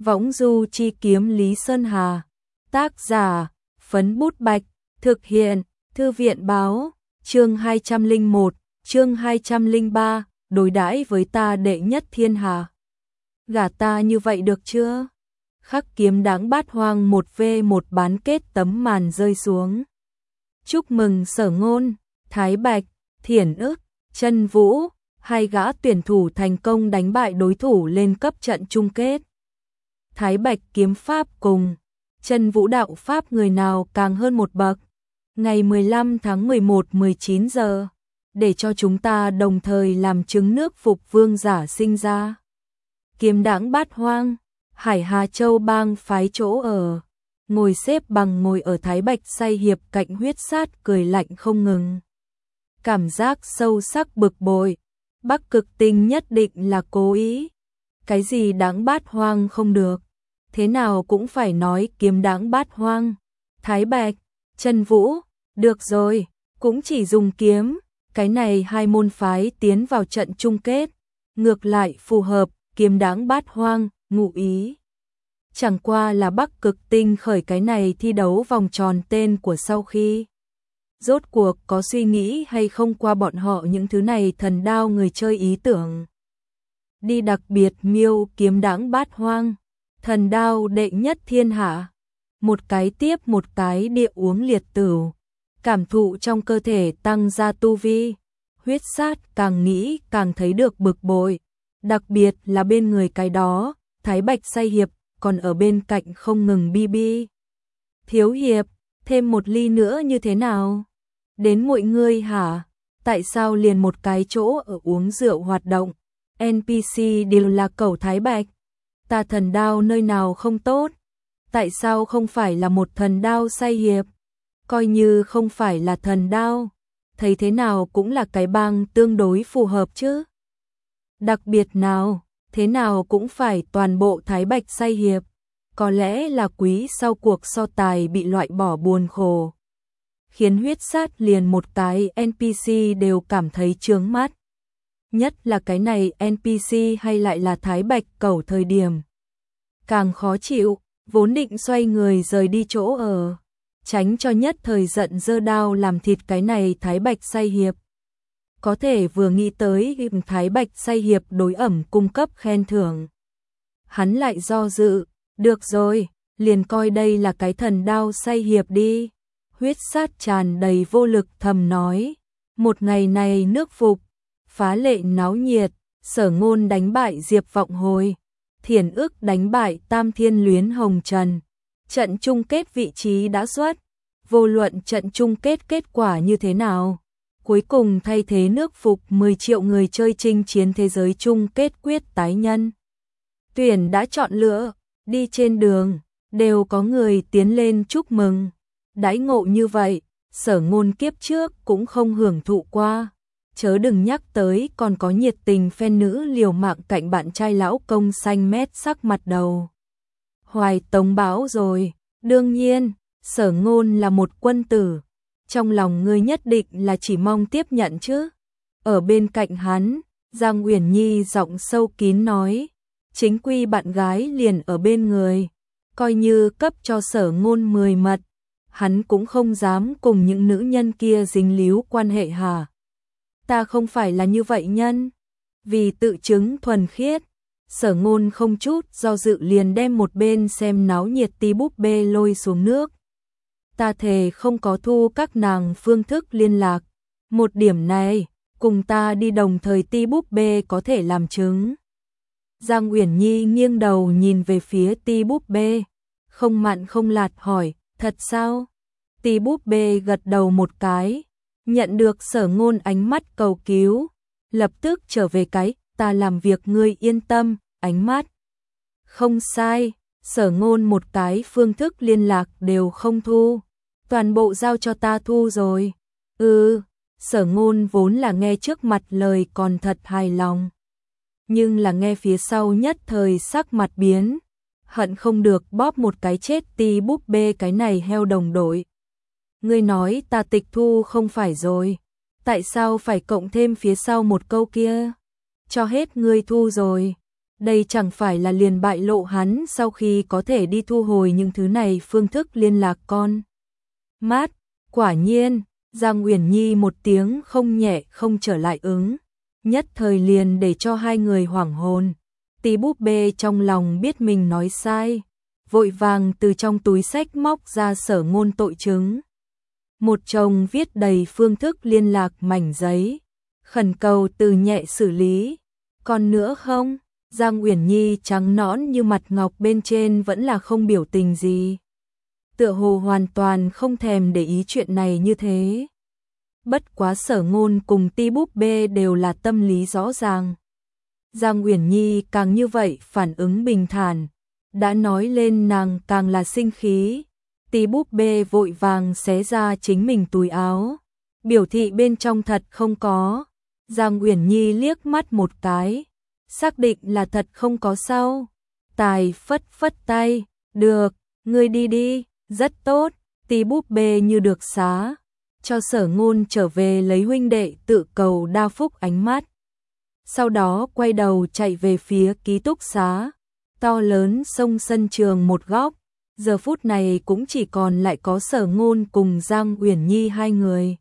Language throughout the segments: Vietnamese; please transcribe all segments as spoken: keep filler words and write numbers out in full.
Võng du chi kiếm Lý Sơn Hà. Tác giả, Phấn Bút Bạch. Thực hiện, Thư viện báo. Chương hai trăm lẻ một, chương hai trăm lẻ ba, đối đãi với ta đệ nhất thiên hạ. Gả ta như vậy được chưa? Khắc kiếm đáng bát hoang một v một bán kết tấm màn rơi xuống. Chúc mừng Sở Ngôn, Thái Bạch, Thiển Ức, Chân Vũ, hai gã tuyển thủ thành công đánh bại đối thủ lên cấp trận chung kết. Thái Bạch kiếm pháp cùng Chân Vũ đạo pháp người nào càng hơn một bậc. Ngày mười lăm tháng mười một mười chín giờ, để cho chúng ta đồng thời làm chứng nước Phục Vương giả sinh ra. Kiếm đãng bát hoang, Hải Hà Châu bang phái chỗ ở, ngồi xếp bằng ngồi ở Thái Bạch say hiệp cạnh huyết sát cười lạnh không ngừng. Cảm giác sâu sắc bực bội, Bắc Cực Tinh nhất định là cố ý. Cái gì đãng bát hoang không được, thế nào cũng phải nói kiếm đãng bát hoang. Thái Bạch, Chân Vũ, được rồi, cũng chỉ dùng kiếm, cái này hai môn phái tiến vào trận chung kết, ngược lại phù hợp, kiếm đãng bát hoang, ngụ ý. Chẳng qua là Bắc Cực Tinh khởi cái này thi đấu vòng tròn tên của sau khi. Rốt cuộc có suy nghĩ hay không qua bọn họ những thứ này thần đao người chơi ý tưởng. Đi đặc biệt miêu kiếm đãng bát hoang, thần đao đệ nhất thiên hạ. Một cái tiếp một cái địa uống liệt tửu, cảm thụ trong cơ thể tăng ra tu vi. Huyết sát càng nghĩ càng thấy được bực bội, đặc biệt là bên người cái đó, Thái Bạch say hiệp, còn ở bên cạnh không ngừng bi bi. Thiếu hiệp, thêm một ly nữa như thế nào? Đến mọi người hả? Tại sao liền một cái chỗ ở uống rượu hoạt động, en pê xê đều là cẩu Thái Bạch? Ta thần đao nơi nào không tốt? Tại sao không phải là một thần đao say hiệp? Coi như không phải là thần đao, thấy thế nào cũng là cái bang tương đối phù hợp chứ. Đặc biệt nào, thế nào cũng phải toàn bộ Thái Bạch say hiệp. Có lẽ là quý sau cuộc so tài bị loại bỏ buồn khổ, khiến huyết sát liền một cái en pê xê đều cảm thấy chướng mắt. Nhất là cái này en pê xê hay lại là Thái Bạch cẩu thời điểm. Càng khó chịu, vốn định xoay người rời đi chỗ ở, tránh cho nhất thời giận giơ đao làm thịt cái này Thái Bạch say hiệp. Có thể vừa nghĩ tới Thái Bạch say hiệp đối ẩm cung cấp khen thưởng, hắn lại do dự, được rồi, liền coi đây là cái thần đao say hiệp đi. Huyết sát tràn đầy vô lực thầm nói, một ngày này nước Phục phá lệ náo nhiệt, Sở Ngôn đánh bại Diệp Vọng Hồi, Thiển Ức đánh bại Tam Thiên Luyến Hồng Trần. Trận chung kết vị trí đã xuất, vô luận trận chung kết kết quả như thế nào, cuối cùng thay thế nước Phục mười triệu người chơi chinh chiến thế giới chung kết quyết tái nhân. Tuyển đã chọn lựa, đi trên đường, đều có người tiến lên chúc mừng. Đãi ngộ như vậy, Sở Ngôn kiếp trước cũng không hưởng thụ qua. Chớ đừng nhắc tới còn có nhiệt tình phen nữ liều mạng cạnh bạn trai lão công xanh mét sắc mặt đầu. Hoài tống báo rồi, đương nhiên, Sở Ngôn là một quân tử. Trong lòng ngươi nhất định là chỉ mong tiếp nhận chứ. Ở bên cạnh hắn, Giang Uyển Nhi giọng sâu kín nói, chính quy bạn gái liền ở bên người, coi như cấp cho Sở Ngôn mười mật, hắn cũng không dám cùng những nữ nhân kia dính líu quan hệ hả? Ta không phải là như vậy nhân. Vì tự chứng thuần khiết, Sở Ngôn không chút do dự liền đem một bên xem náo nhiệt tí búp bê lôi xuống nước. Ta thề không có thu các nàng phương thức liên lạc. Một điểm này, cùng ta đi đồng thời tí búp bê có thể làm chứng. Giang Uyển Nhi nghiêng đầu nhìn về phía tí búp bê, không mặn không lạt hỏi, thật sao? Tí búp bê gật đầu một cái, nhận được Sở Ngôn ánh mắt cầu cứu, lập tức trở về cái, ta làm việc ngươi yên tâm, ánh mắt. Không sai, Sở Ngôn một cái phương thức liên lạc đều không thu, toàn bộ giao cho ta thu rồi. Ừ, Sở Ngôn vốn là nghe trước mặt lời còn thật hài lòng, nhưng là nghe phía sau nhất thời sắc mặt biến, hận không được bóp một cái chết tí búp bê cái này heo đồng đội. Ngươi nói ta tịch thu không phải rồi, tại sao phải cộng thêm phía sau một câu kia? Cho hết ngươi thu rồi. Đây chẳng phải là liền bại lộ hắn sau khi có thể đi thu hồi những thứ này phương thức liên lạc con. Mát, quả nhiên, Giang Uyển Nhi một tiếng không nhẹ không trở lại ứng. Nhất thời liền để cho hai người hoảng hồn. Tí búp bê trong lòng biết mình nói sai. Vội vàng từ trong túi xách móc ra Sở Ngôn tội chứng. Một chồng viết đầy phương thức liên lạc mảnh giấy. Khẩn cầu Từ Nhẹ xử lý. Còn nữa không? Giang Uyển Nhi trắng nõn như mặt ngọc bên trên vẫn là không biểu tình gì. Tựa hồ hoàn toàn không thèm để ý chuyện này như thế. Bất quá Sở Ngôn cùng Ti búp bê đều là tâm lý rõ ràng. Giang Uyển Nhi càng như vậy phản ứng bình thản. Đã nói lên nàng càng là sinh khí. Tí búp bê vội vàng xé ra chính mình túi áo. Biểu thị bên trong thật không có. Giang Uyển Nhi liếc mắt một cái. Xác định là thật không có sao. Tài phất phất tay. Được, ngươi đi đi, rất tốt. Tí búp bê như được xá. Cho Sở Ngôn trở về lấy huynh đệ tự cầu đa phúc ánh mắt. Sau đó quay đầu chạy về phía ký túc xá. To lớn sông sân trường một góc. Giờ phút này cũng chỉ còn lại có Sở Ngôn cùng Giang Uyển Nhi hai người.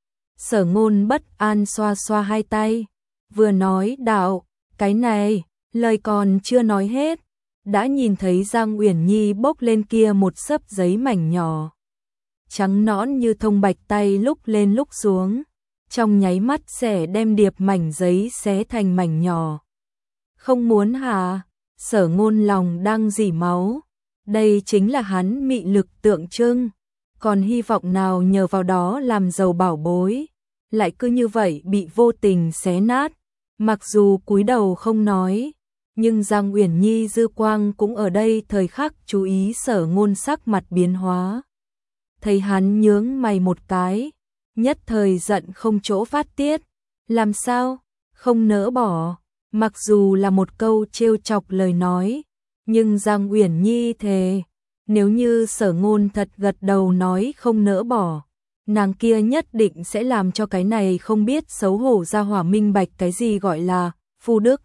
Sở Ngôn bất an xoa xoa hai tay. Vừa nói đạo, cái này, lời còn chưa nói hết. Đã nhìn thấy Giang Uyển Nhi bốc lên kia một xấp giấy mảnh nhỏ. Trắng nõn như thông bạch tay lúc lên lúc xuống. Trong nháy mắt sẽ đem điệp mảnh giấy xé thành mảnh nhỏ. Không muốn hả? Sở Ngôn lòng đang rỉ máu. Đây chính là hắn mị lực tượng trưng. Còn hy vọng nào nhờ vào đó làm giàu bảo bối. Lại cứ như vậy bị vô tình xé nát. Mặc dù cúi đầu không nói. Nhưng Giang Uyển Nhi dư quang cũng ở đây thời khắc chú ý Sở Ngôn sắc mặt biến hóa. Thấy hắn nhướng mày một cái. Nhất thời giận không chỗ phát tiết. Làm sao? Không nỡ bỏ. Mặc dù là một câu trêu chọc lời nói. Nhưng Giang Uyển Nhi thề. Nếu như Sở Ngôn thật gật đầu nói không nỡ bỏ. Nàng kia nhất định sẽ làm cho cái này không biết xấu hổ ra hỏa minh bạch cái gì gọi là phu đức.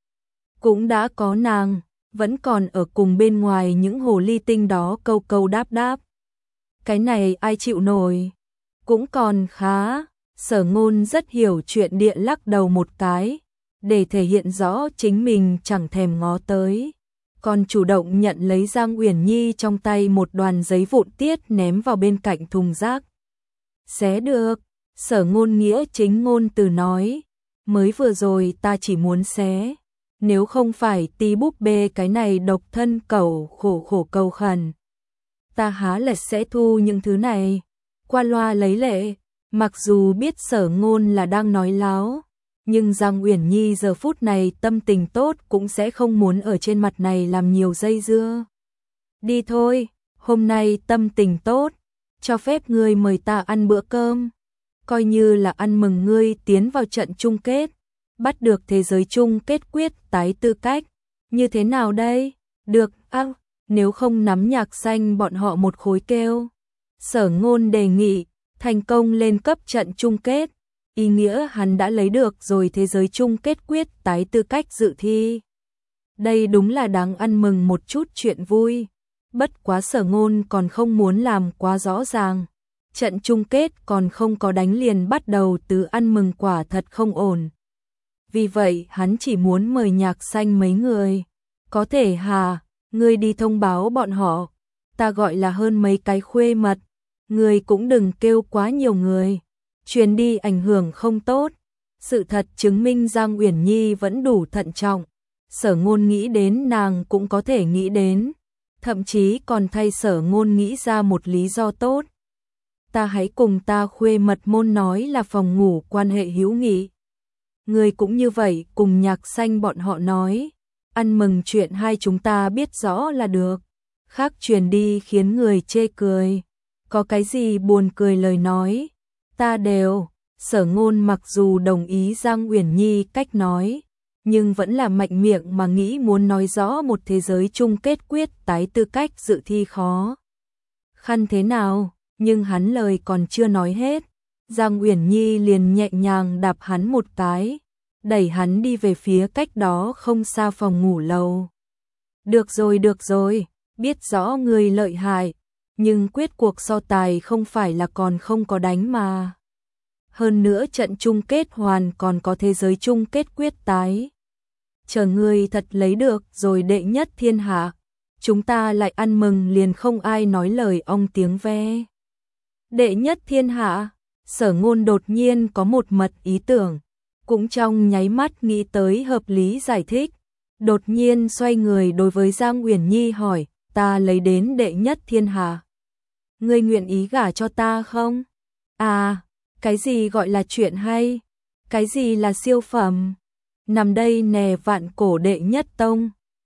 Cũng đã có nàng. Vẫn còn ở cùng bên ngoài những hồ ly tinh đó câu câu đáp đáp. Cái này ai chịu nổi. Cũng còn khá. Sở Ngôn rất hiểu chuyện địa lắc đầu một cái. Để thể hiện rõ chính mình chẳng thèm ngó tới. Còn chủ động nhận lấy Giang Uyển Nhi trong tay một đoàn giấy vụn tiết ném vào bên cạnh thùng rác. Xé được. Sở Ngôn nghĩa chính ngôn từ nói. Mới vừa rồi ta chỉ muốn xé. Nếu không phải Tí búp bê cái này độc thân cẩu khổ khổ cầu khẩn. Ta há là sẽ thu những thứ này. Qua loa lấy lệ. Mặc dù biết Sở Ngôn là đang nói láo. Nhưng Giang Uyển Nhi giờ phút này tâm tình tốt cũng sẽ không muốn ở trên mặt này làm nhiều dây dưa. Đi thôi, hôm nay tâm tình tốt, cho phép ngươi mời ta ăn bữa cơm. Coi như là ăn mừng ngươi tiến vào trận chung kết, bắt được thế giới chung kết quyết tái tư cách. Như thế nào đây? Được, ác, nếu không nắm nhạc xanh bọn họ một khối kêu. Sở Ngôn đề nghị, thành công lên cấp trận chung kết. Ý nghĩa hắn đã lấy được rồi thế giới chung kết quyết tái tư cách dự thi. Đây đúng là đáng ăn mừng một chút chuyện vui. Bất quá Sở Ngôn còn không muốn làm quá rõ ràng. Trận chung kết còn không có đánh liền bắt đầu từ ăn mừng quả thật không ổn. Vì vậy hắn chỉ muốn mời nhạc xanh mấy người. Có thể hà, ngươi đi thông báo bọn họ. Ta gọi là hơn mấy cái khuê mật. Ngươi cũng đừng kêu quá nhiều người. Truyền đi ảnh hưởng không tốt. Sự thật chứng minh Giang Uyển Nhi vẫn đủ thận trọng. Sở Ngôn nghĩ đến nàng cũng có thể nghĩ đến. Thậm chí còn thay Sở Ngôn nghĩ ra một lý do tốt. Ta hãy cùng ta khuê mật môn nói là phòng ngủ quan hệ hữu nghị. Người cũng như vậy cùng nhạc xanh bọn họ nói. Ăn mừng chuyện hai chúng ta biết rõ là được. Khác truyền đi khiến người chê cười. Có cái gì buồn cười lời nói. Ta đều, Sở Ngôn mặc dù đồng ý Giang Uyển Nhi cách nói, nhưng vẫn là mạnh miệng mà nghĩ muốn nói rõ một thế giới chung kết quyết tái tư cách dự thi khó khăn thế nào, nhưng hắn lời còn chưa nói hết. Giang Uyển Nhi liền nhẹ nhàng đạp hắn một cái, đẩy hắn đi về phía cách đó không xa phòng ngủ lầu. Được rồi được rồi, biết rõ người lợi hại, nhưng quyết cuộc so tài không phải là còn không có đánh mà. Hơn nữa trận chung kết hoàn còn có thế giới chung kết quyết tái. Chờ người thật lấy được rồi đệ nhất thiên hạ, chúng ta lại ăn mừng liền không ai nói lời ong tiếng ve. Đệ nhất thiên hạ, Sở Ngôn đột nhiên có một mật ý tưởng, cũng trong nháy mắt nghĩ tới hợp lý giải thích. Đột nhiên xoay người đối với Giang Uyển Nhi hỏi, ta lấy đến đệ nhất thiên hạ. Ngươi nguyện ý gả cho ta không? À, cái gì gọi là chuyện hay? Cái gì là siêu phẩm? Nằm đây nè vạn cổ đệ nhất tông.